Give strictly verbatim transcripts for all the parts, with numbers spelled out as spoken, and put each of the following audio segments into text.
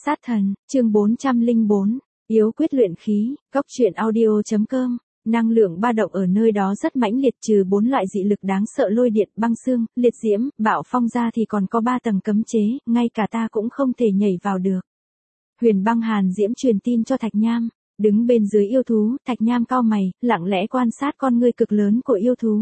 Sát thần, chương bốn trăm lẻ bốn, yếu quyết luyện khí, góc truyện audio.com. Năng lượng ba động ở nơi đó rất mãnh liệt, trừ bốn loại dị lực đáng sợ lôi điện, băng xương, liệt diễm, bạo phong ra thì còn có ba tầng cấm chế, ngay cả ta cũng không thể nhảy vào được. Huyền băng hàn diễm truyền tin cho Thạch Nham, đứng bên dưới yêu thú, Thạch Nham cau mày, lặng lẽ quan sát con ngươi cực lớn của yêu thú.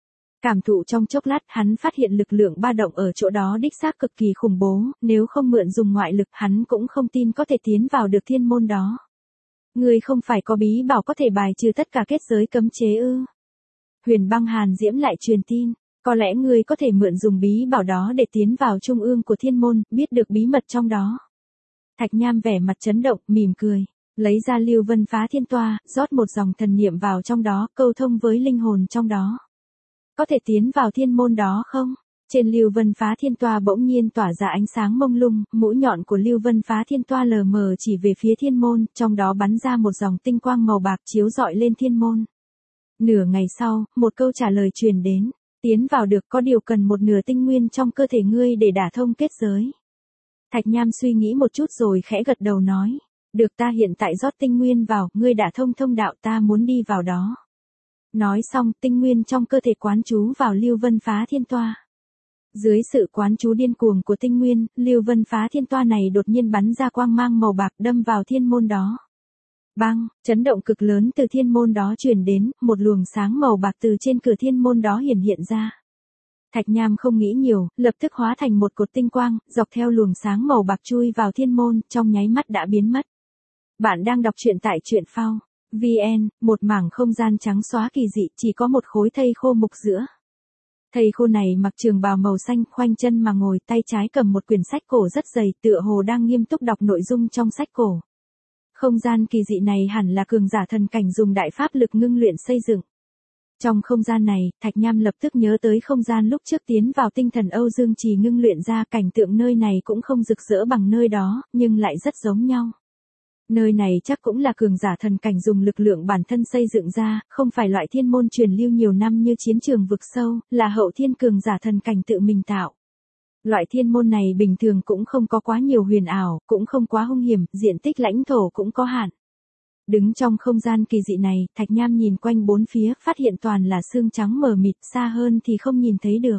Cảm thụ trong chốc lát, hắn phát hiện lực lượng ba động ở chỗ đó đích xác cực kỳ khủng bố, nếu không mượn dùng ngoại lực, hắn cũng không tin có thể tiến vào được thiên môn đó. Ngươi không phải có bí bảo có thể bài trừ tất cả kết giới cấm chế ư? Huyền băng hàn diễm lại truyền tin, có lẽ ngươi có thể mượn dùng bí bảo đó để tiến vào trung ương của thiên môn, biết được bí mật trong đó. Thạch Nham vẻ mặt chấn động, mỉm cười, lấy ra Lưu Vân Phá Thiên Toa, rót một dòng thần niệm vào trong đó, câu thông với linh hồn trong đó. Có thể tiến vào thiên môn đó không? Trên Lưu Vân Phá Thiên Toa bỗng nhiên tỏa ra ánh sáng mông lung, mũi nhọn của Lưu Vân Phá Thiên Toa lờ mờ chỉ về phía thiên môn, trong đó bắn ra một dòng tinh quang màu bạc chiếu rọi lên thiên môn. Nửa ngày sau, một câu trả lời truyền đến, tiến vào được có điều cần một nửa tinh nguyên trong cơ thể ngươi để đả thông kết giới. Thạch Nham suy nghĩ một chút rồi khẽ gật đầu nói, được, ta hiện tại rót tinh nguyên vào, ngươi đả thông thông đạo, ta muốn đi vào đó. Nói xong, tinh nguyên trong cơ thể quán chú vào Lưu Vân Phá Thiên Toa. Dưới sự quán chú điên cuồng của tinh nguyên, Lưu Vân Phá Thiên Toa này đột nhiên bắn ra quang mang màu bạc đâm vào thiên môn đó. Bang, chấn động cực lớn từ thiên môn đó truyền đến, một luồng sáng màu bạc từ trên cửa thiên môn đó hiển hiện ra. Thạch Nham không nghĩ nhiều, lập tức hóa thành một cột tinh quang, dọc theo luồng sáng màu bạc chui vào thiên môn, trong nháy mắt đã biến mất. Bạn đang đọc truyện tại truyện phao chấm vn, một mảng không gian trắng xóa kỳ dị, chỉ có một khối thây khô mục giữa. Thầy khô này mặc trường bào màu xanh, khoanh chân mà ngồi, tay trái cầm một quyển sách cổ rất dày, tựa hồ đang nghiêm túc đọc nội dung trong sách cổ. Không gian kỳ dị này hẳn là cường giả thần cảnh dùng đại pháp lực ngưng luyện xây dựng. Trong không gian này, Thạch Nham lập tức nhớ tới không gian lúc trước tiến vào tinh thần Âu Dương Trì ngưng luyện ra, cảnh tượng nơi này cũng không rực rỡ bằng nơi đó, nhưng lại rất giống nhau. Nơi này chắc cũng là cường giả thần cảnh dùng lực lượng bản thân xây dựng ra, không phải loại thiên môn truyền lưu nhiều năm như chiến trường vực sâu, là hậu thiên cường giả thần cảnh tự mình tạo. Loại thiên môn này bình thường cũng không có quá nhiều huyền ảo, cũng không quá hung hiểm, diện tích lãnh thổ cũng có hạn. Đứng trong không gian kỳ dị này, Thạch Nham nhìn quanh bốn phía, phát hiện toàn là sương trắng mờ mịt, xa hơn thì không nhìn thấy được.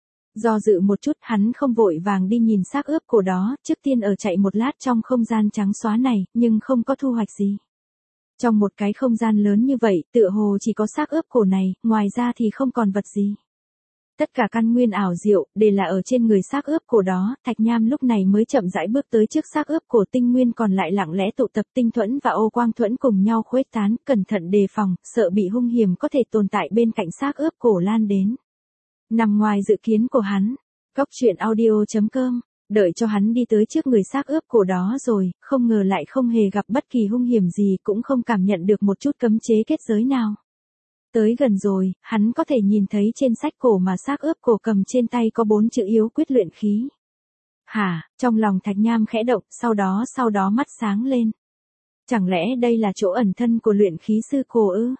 Do dự một chút, hắn không vội vàng đi nhìn xác ướp cổ đó, trước tiên ở chạy một lát trong không gian trắng xóa này, nhưng không có thu hoạch gì. Trong một cái không gian lớn như vậy, tựa hồ chỉ có xác ướp cổ này, ngoài ra thì không còn vật gì. Tất cả căn nguyên ảo diệu, đều là ở trên người xác ướp cổ đó, Thạch Nham lúc này mới chậm rãi bước tới trước xác ướp cổ, tinh nguyên còn lại lặng lẽ tụ tập, tinh thuẫn và ô quang thuẫn cùng nhau khuếch tán, cẩn thận đề phòng, sợ bị hung hiểm có thể tồn tại bên cạnh xác ướp cổ lan đến. Nằm ngoài dự kiến của hắn, góc truyện audio.com, đợi cho hắn đi tới trước người xác ướp cổ đó rồi, không ngờ lại không hề gặp bất kỳ hung hiểm gì, cũng không cảm nhận được một chút cấm chế kết giới nào. Tới gần rồi, hắn có thể nhìn thấy trên sách cổ mà xác ướp cổ cầm trên tay có bốn chữ yếu quyết luyện khí. Hả, trong lòng Thạch Nham khẽ động, sau đó sau đó mắt sáng lên. Chẳng lẽ đây là chỗ ẩn thân của luyện khí sư cổ ư?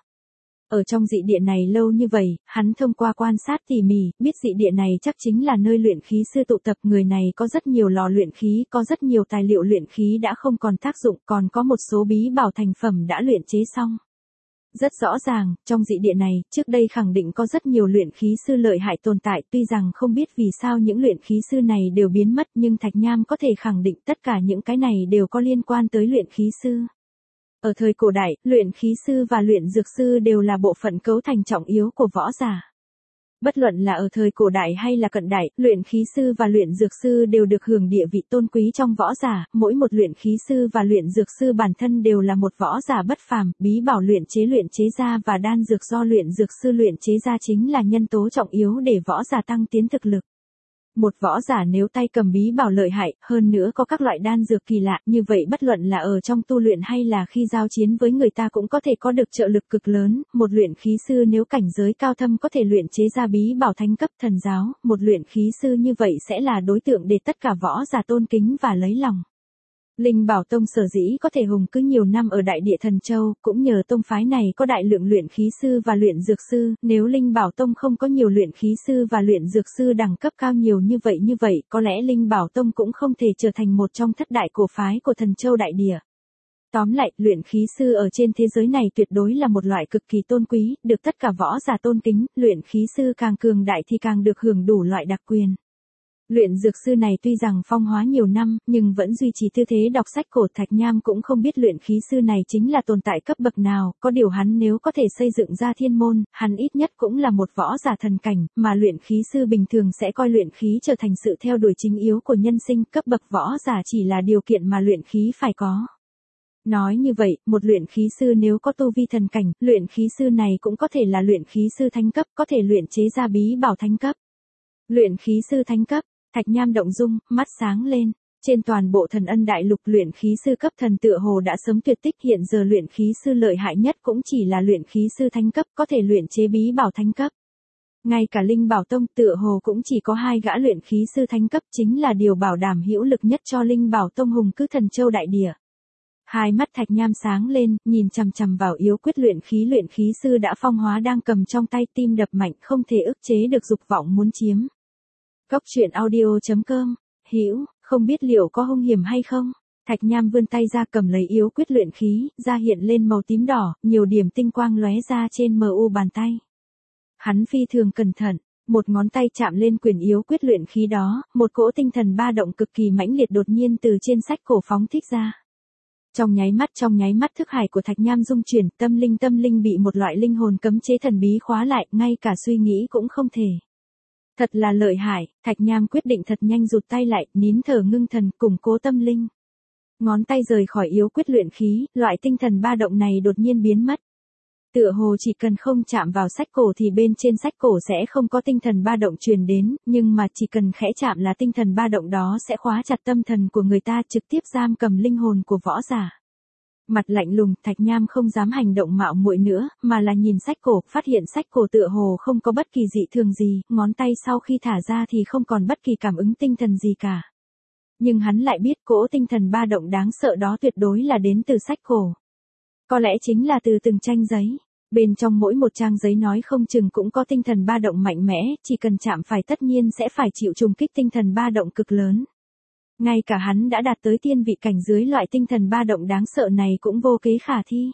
Ở trong dị địa này lâu như vậy, hắn thông qua quan sát tỉ mỉ, biết dị địa này chắc chính là nơi luyện khí sư tụ tập, người này có rất nhiều lò luyện khí, có rất nhiều tài liệu luyện khí đã không còn tác dụng, còn có một số bí bảo thành phẩm đã luyện chế xong. Rất rõ ràng, trong dị địa này, trước đây khẳng định có rất nhiều luyện khí sư lợi hại tồn tại, tuy rằng không biết vì sao những luyện khí sư này đều biến mất, nhưng Thạch Nham có thể khẳng định tất cả những cái này đều có liên quan tới luyện khí sư. Ở thời cổ đại, luyện khí sư và luyện dược sư đều là bộ phận cấu thành trọng yếu của võ giả. Bất luận là ở thời cổ đại hay là cận đại, luyện khí sư và luyện dược sư đều được hưởng địa vị tôn quý trong võ giả, mỗi một luyện khí sư và luyện dược sư bản thân đều là một võ giả bất phàm, bí bảo luyện chế luyện chế ra và đan dược do luyện dược sư luyện chế ra chính là nhân tố trọng yếu để võ giả tăng tiến thực lực. Một võ giả nếu tay cầm bí bảo lợi hại, hơn nữa có các loại đan dược kỳ lạ, như vậy bất luận là ở trong tu luyện hay là khi giao chiến với người ta cũng có thể có được trợ lực cực lớn, một luyện khí sư nếu cảnh giới cao thâm có thể luyện chế ra bí bảo thánh cấp thần giáo, một luyện khí sư như vậy sẽ là đối tượng để tất cả võ giả tôn kính và lấy lòng. Linh Bảo Tông sở dĩ có thể hùng cứ nhiều năm ở Đại Địa Thần Châu, cũng nhờ tông phái này có đại lượng luyện khí sư và luyện dược sư, nếu Linh Bảo Tông không có nhiều luyện khí sư và luyện dược sư đẳng cấp cao nhiều như vậy như vậy, có lẽ Linh Bảo Tông cũng không thể trở thành một trong thất đại cổ phái của Thần Châu Đại Địa. Tóm lại, luyện khí sư ở trên thế giới này tuyệt đối là một loại cực kỳ tôn quý, được tất cả võ giả tôn kính, luyện khí sư càng cường đại thì càng được hưởng đủ loại đặc quyền. Luyện dược sư này tuy rằng phong hóa nhiều năm, nhưng vẫn duy trì tư thế đọc sách cổ. Thạch Nham cũng không biết luyện khí sư này chính là tồn tại cấp bậc nào, có điều hắn nếu có thể xây dựng ra thiên môn, hắn ít nhất cũng là một võ giả thần cảnh, mà luyện khí sư bình thường sẽ coi luyện khí trở thành sự theo đuổi chính yếu của nhân sinh, cấp bậc võ giả chỉ là điều kiện mà luyện khí phải có. Nói như vậy, một luyện khí sư nếu có tu vi thần cảnh, luyện khí sư này cũng có thể là luyện khí sư thánh cấp, có thể luyện chế ra bí bảo thánh cấp. Luyện khí sư thánh cấp, Thạch Nham động dung, mắt sáng lên. Trên toàn bộ Thần Ân Đại Lục luyện khí sư cấp thần tựa hồ đã sớm tuyệt tích, hiện giờ luyện khí sư lợi hại nhất cũng chỉ là luyện khí sư thánh cấp, có thể luyện chế bí bảo thánh cấp. Ngay cả Linh Bảo Tông tựa hồ cũng chỉ có hai gã luyện khí sư thánh cấp, chính là điều bảo đảm hữu lực nhất cho Linh Bảo Tông hùng cứ Thần Châu Đại Địa. Hai mắt Thạch Nham sáng lên, nhìn chằm chằm vào yếu quyết luyện khí luyện khí sư đã phong hóa đang cầm trong tay, tim đập mạnh không thể ức chế được dục vọng muốn chiếm. Cốc truyện audio chấm com, Hữu, không biết liệu có hung hiểm hay không? Thạch Nham vươn tay ra cầm lấy yếu quyết luyện khí, da hiện lên màu tím đỏ, nhiều điểm tinh quang lóe ra trên mờ u bàn tay. Hắn phi thường cẩn thận, một ngón tay chạm lên quyển yếu quyết luyện khí đó, một cỗ tinh thần ba động cực kỳ mãnh liệt đột nhiên từ trên sách cổ phóng thích ra. Trong nháy mắt trong nháy mắt thức hải của Thạch Nham rung chuyển, tâm linh tâm linh bị một loại linh hồn cấm chế thần bí khóa lại, ngay cả suy nghĩ cũng không thể. Thật là lợi hại, Thạch Nham quyết định thật nhanh rụt tay lại, nín thở ngưng thần, củng cố tâm linh. Ngón tay rời khỏi yếu quyết luyện khí, loại tinh thần ba động này đột nhiên biến mất. Tựa hồ chỉ cần không chạm vào sách cổ thì bên trên sách cổ sẽ không có tinh thần ba động truyền đến, nhưng mà chỉ cần khẽ chạm là tinh thần ba động đó sẽ khóa chặt tâm thần của người ta, trực tiếp giam cầm linh hồn của võ giả. Mặt lạnh lùng, Thạch Nham không dám hành động mạo muội nữa, mà là nhìn sách cổ, phát hiện sách cổ tựa hồ không có bất kỳ dị thường gì, ngón tay sau khi thả ra thì không còn bất kỳ cảm ứng tinh thần gì cả. Nhưng hắn lại biết cỗ tinh thần ba động đáng sợ đó tuyệt đối là đến từ sách cổ. Có lẽ chính là từ từng tranh giấy. Bên trong mỗi một trang giấy nói không chừng cũng có tinh thần ba động mạnh mẽ, chỉ cần chạm phải tất nhiên sẽ phải chịu trùng kích tinh thần ba động cực lớn. Ngay cả hắn đã đạt tới tiên vị cảnh dưới loại tinh thần ba động đáng sợ này cũng vô kế khả thi.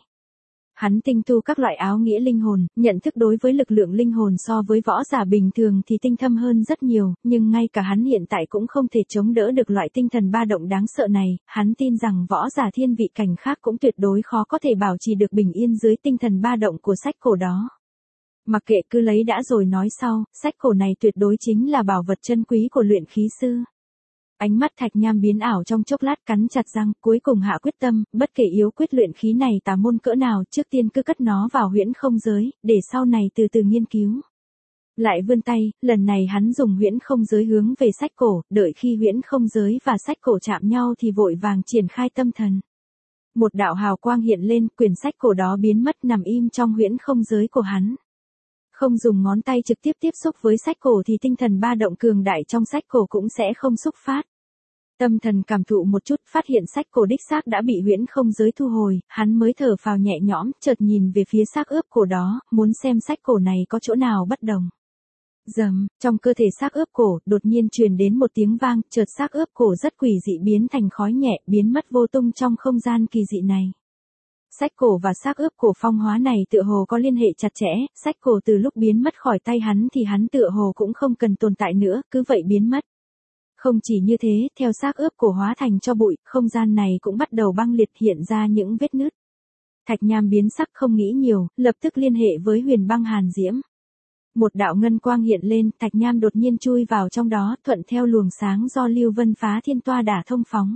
Hắn tinh tu các loại áo nghĩa linh hồn, nhận thức đối với lực lượng linh hồn so với võ giả bình thường thì tinh thâm hơn rất nhiều, nhưng ngay cả hắn hiện tại cũng không thể chống đỡ được loại tinh thần ba động đáng sợ này, hắn tin rằng võ giả thiên vị cảnh khác cũng tuyệt đối khó có thể bảo trì được bình yên dưới tinh thần ba động của sách cổ đó. Mặc kệ, cứ lấy đã rồi nói sau, sách cổ này tuyệt đối chính là bảo vật chân quý của luyện khí sư. Ánh mắt Thạch Nham biến ảo trong chốc lát, cắn chặt răng, cuối cùng hạ quyết tâm, bất kể yếu quyết luyện khí này tà môn cỡ nào, trước tiên cứ cất nó vào huyễn không giới, để sau này từ từ nghiên cứu. Lại vươn tay, lần này hắn dùng huyễn không giới hướng về sách cổ, đợi khi huyễn không giới và sách cổ chạm nhau thì vội vàng triển khai tâm thần. Một đạo hào quang hiện lên, quyển sách cổ đó biến mất nằm im trong huyễn không giới của hắn. Không dùng ngón tay trực tiếp tiếp xúc với sách cổ thì tinh thần ba động cường đại trong sách cổ cũng sẽ không xúc phát. Tâm thần cảm thụ một chút, phát hiện sách cổ đích xác đã bị huyễn không giới thu hồi, hắn mới thở phào nhẹ nhõm, chợt nhìn về phía xác ướp cổ đó, muốn xem sách cổ này có chỗ nào bất đồng. Rầm, trong cơ thể xác ướp cổ, đột nhiên truyền đến một tiếng vang, chợt xác ướp cổ rất quỷ dị biến thành khói nhẹ, biến mất vô tung trong không gian kỳ dị này. Sách cổ và xác ướp cổ phong hóa này tựa hồ có liên hệ chặt chẽ, sách cổ từ lúc biến mất khỏi tay hắn thì hắn tựa hồ cũng không cần tồn tại nữa, cứ vậy biến mất. Không chỉ như thế, theo xác ướp cổ hóa thành cho bụi, không gian này cũng bắt đầu băng liệt, hiện ra những vết nứt. Thạch Nham biến sắc không nghĩ nhiều, lập tức liên hệ với Huyền Băng Hàn Diễm. Một đạo ngân quang hiện lên, Thạch Nham đột nhiên chui vào trong đó, thuận theo luồng sáng do Lưu Vân Phá Thiên Toa đả thông phóng.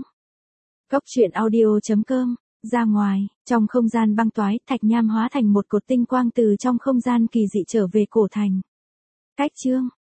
Cốc truyện audio chấm com. Ra ngoài, trong không gian băng toái, Thạch Nham hóa thành một cột tinh quang từ trong không gian kỳ dị trở về cổ thành. Cách chương